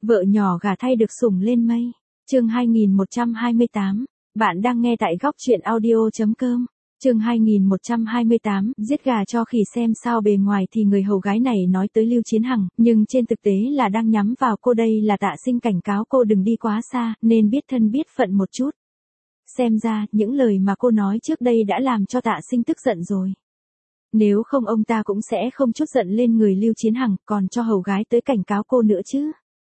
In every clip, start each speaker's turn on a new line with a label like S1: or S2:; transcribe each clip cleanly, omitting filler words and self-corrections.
S1: Vợ nhỏ gả thay được sủng lên mây. Chương 2128. Bạn đang nghe tại góc truyện audio.com. Chương 2128, giết gà cho khỉ xem sao. Bề ngoài thì người hầu gái này nói tới Lưu Chiến Hằng, nhưng trên thực tế là đang nhắm vào cô. Đây là Tạ Sinh cảnh cáo cô đừng đi quá xa, nên biết thân biết phận một chút. Xem ra, những lời mà cô nói trước đây đã làm cho Tạ Sinh tức giận rồi. Nếu không ông ta cũng sẽ không chút giận lên người Lưu Chiến Hằng, còn cho hầu gái tới cảnh cáo cô nữa chứ.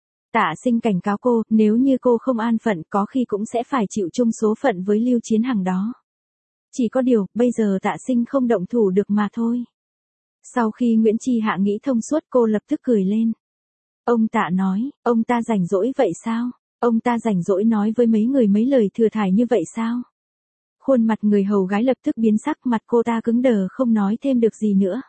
S1: Tạ Sinh cảnh cáo cô, nếu như cô không an phận có khi cũng sẽ phải chịu chung số phận với Lưu Chiến Hằng đó. Chỉ có điều, bây giờ Tạ Sinh không động thủ được mà thôi. Sau khi Nguyễn Chi Hạ nghĩ thông suốt, cô lập tức cười lên. Ông Tạ nói, ông ta rảnh rỗi vậy sao? Ông ta rảnh rỗi nói với mấy người mấy lời thừa thải như vậy sao? Khuôn mặt người hầu gái lập tức biến sắc, mặt cô ta cứng đờ không nói thêm được gì nữa.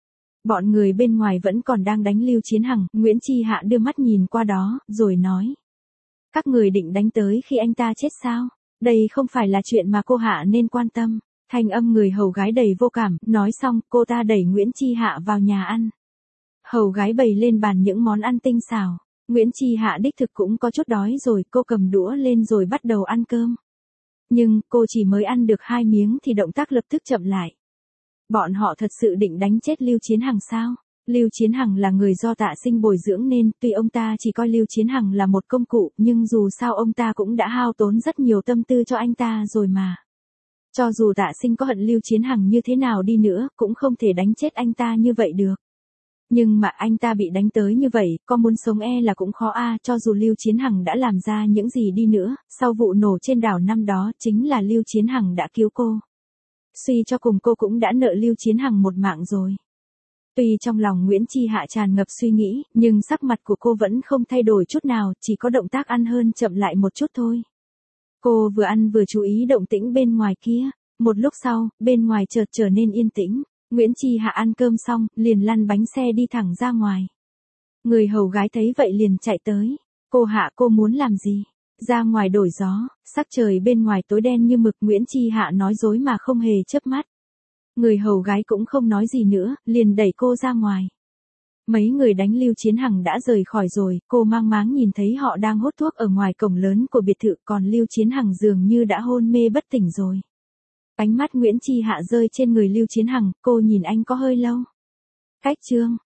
S1: Bọn người bên ngoài vẫn còn đang đánh Lưu Chiến Hằng, Nguyễn Chi Hạ đưa mắt nhìn qua đó, rồi nói. Các người định đánh tới khi anh ta chết sao? Đây không phải là chuyện mà cô Hạ nên quan tâm. Thanh âm người hầu gái đầy vô cảm, nói xong, cô ta đẩy Nguyễn Chi Hạ vào nhà ăn. Hầu gái bày lên bàn những món ăn tinh xảo. Nguyễn Chi Hạ đích thực cũng có chút đói rồi, cô cầm đũa lên rồi bắt đầu ăn cơm. Nhưng, cô chỉ mới ăn được 2 miếng thì động tác lập tức chậm lại. Bọn họ thật sự định đánh chết Lưu Chiến Hằng sao? Lưu Chiến Hằng là người do Tạ Sinh bồi dưỡng nên, tuy ông ta chỉ coi Lưu Chiến Hằng là một công cụ, nhưng dù sao ông ta cũng đã hao tốn rất nhiều tâm tư cho anh ta rồi mà. Cho dù Tạ Sinh có hận Lưu Chiến Hằng như thế nào đi nữa, cũng không thể đánh chết anh ta như vậy được. Nhưng mà anh ta bị đánh tới như vậy, có muốn sống là cũng khó cho dù Lưu Chiến Hằng đã làm ra những gì đi nữa, sau vụ nổ trên đảo năm đó, chính là Lưu Chiến Hằng đã cứu cô. Suy cho cùng cô cũng đã nợ Lưu Chiến Hằng một mạng rồi. Tuy trong lòng Nguyễn Chi Hạ tràn ngập suy nghĩ, nhưng sắc mặt của cô vẫn không thay đổi chút nào, chỉ có động tác ăn hơn chậm lại một chút thôi. Cô vừa ăn vừa chú ý động tĩnh bên ngoài kia. Một lúc sau, bên ngoài chợt trở nên yên tĩnh. Nguyễn Chi Hạ ăn cơm xong, liền lăn bánh xe đi thẳng ra ngoài. Người hầu gái thấy vậy liền chạy tới. Cô Hạ, cô muốn làm gì? Ra ngoài đổi gió, sắc trời bên ngoài tối đen như mực. Nguyễn Chi Hạ nói dối mà không hề chớp mắt. Người hầu gái cũng không nói gì nữa, liền đẩy cô ra ngoài. Mấy người đánh Lưu Chiến Hằng đã rời khỏi rồi, cô mang máng nhìn thấy họ đang hút thuốc ở ngoài cổng lớn của biệt thự, còn Lưu Chiến Hằng dường như đã hôn mê bất tỉnh rồi. Ánh mắt Nguyễn Chi Hạ rơi trên người Lưu Chiến Hằng, cô nhìn anh có hơi lâu. Cách chương